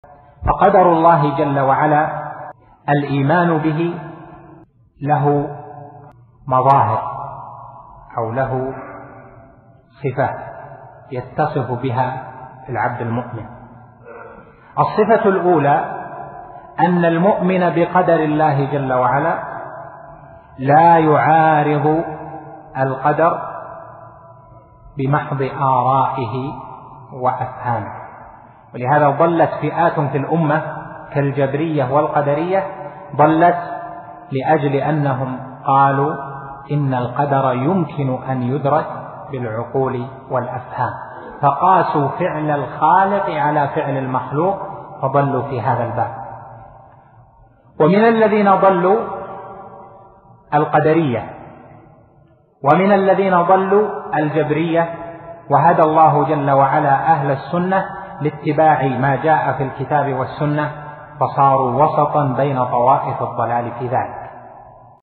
فقدر الله جل وعلا الإيمان به له مظاهر أو له صفات يتصف بها العبد المؤمن. الصفة الأولى أن المؤمن بقدر الله جل وعلا لا يعارض القدر بمحض آرائه وأفهامه، ولهذا ضلت فئات في الأمة كالجبرية والقدرية، ضلت لأجل أنهم قالوا إن القدر يمكن أن يدرك بالعقول والأفهام، فقاسوا فعل الخالق على فعل المخلوق فضلوا في هذا الباب. ومن الذين ضلوا القدرية، ومن الذين ضلوا الجبرية، وهدى الله جل وعلا أهل السنة لاتباع ما جاء في الكتاب والسنة، فصاروا وسطا بين طوائف الضلال في ذلك.